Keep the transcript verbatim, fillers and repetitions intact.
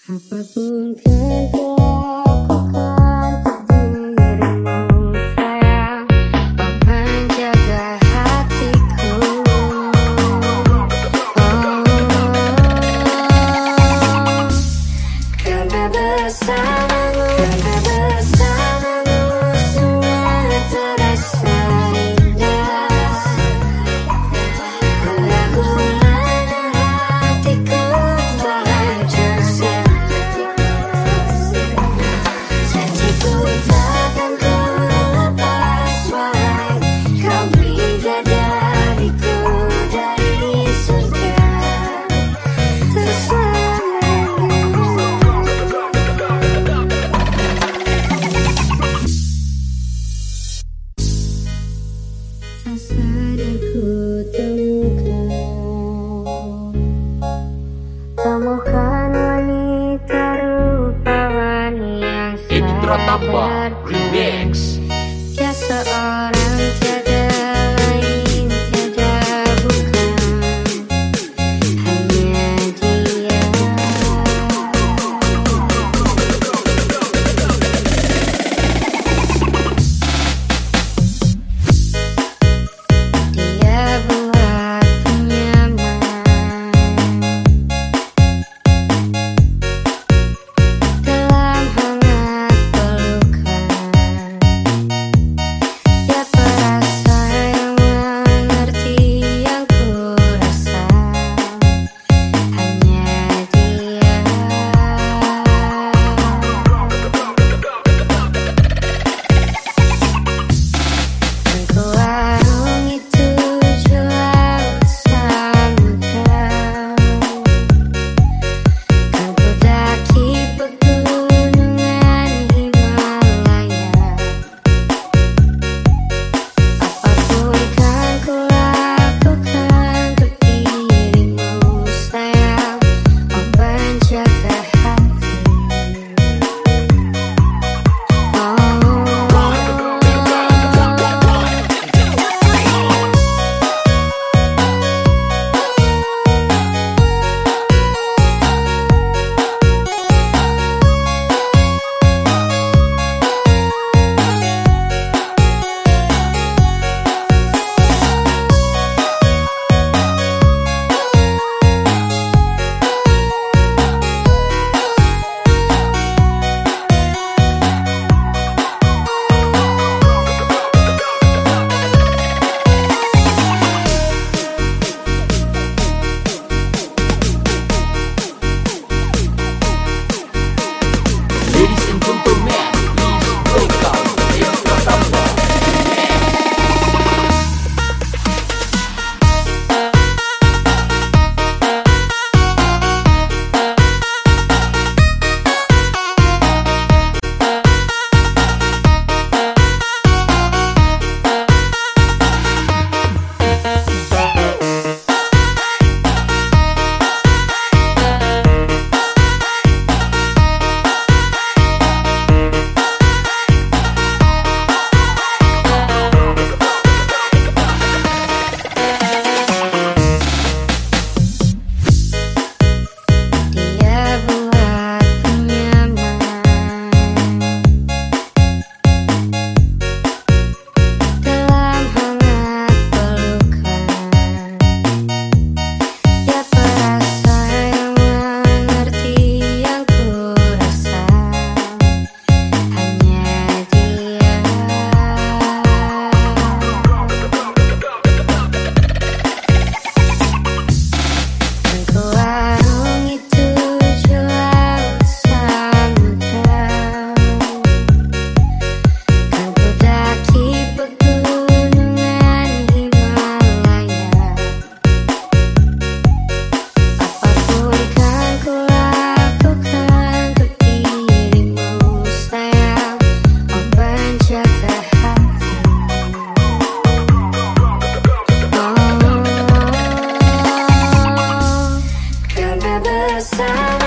Apapun kan kulakukan untuk dirimu sayang, kau menjaga hatiku. Oh, karena bersamamu, karena bersamamu semua terasa indah. Keraguan hatiku terhancur janjiku takkan ku lepas, wahai kau bidadariku dari surga terselamanya. Tak sadar ku temukan Temukan wanita rupawan yang Indratamba Remix. dia seorang tiada lain, tiada bukan, hanya dia. Dia buatku nyaman dalam hangat pelukan. Dia perasa yang mengerti yang ku rasa, hanya dia. Ku arungi tujuh laut samudra, kan ku daki pegunungan Himalaya. Apapun kan ku lakukan untuk dirimu sayang, oh penjaga hati. Ladies and gentlemen, please welcome Indratamba Dia buatku nyaman dalam hangat pelukan. Dia perasa yang mengerti yang ku rasa, hanya dia. Kan ku arungi tujuh laut samudra, kan ku daki pegunungan Himalaya. Apapun kan ku lakukan untuk dirimu sayang, oh penjaga hati. Oh, karena bersama